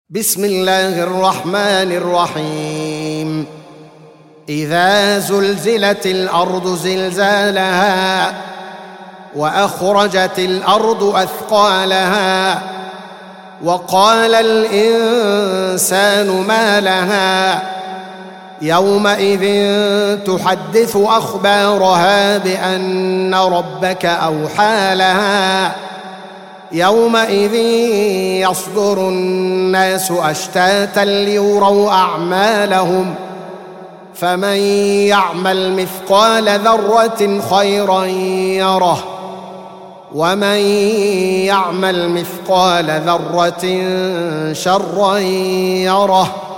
بسم الله الرحمن الرحيم. إذا زلزلت الأرض زلزالها وأخرجت الأرض أثقالها وقال الإنسان ما لها يومئذ تحدث أخبارها بأن ربك أوحى لها يومئذ يصدر الناس أشتاتا ليروا أعمالهم فمن يعمل مثقال ذرة خيرا يره ومن يعمل مثقال ذرة شرا يره.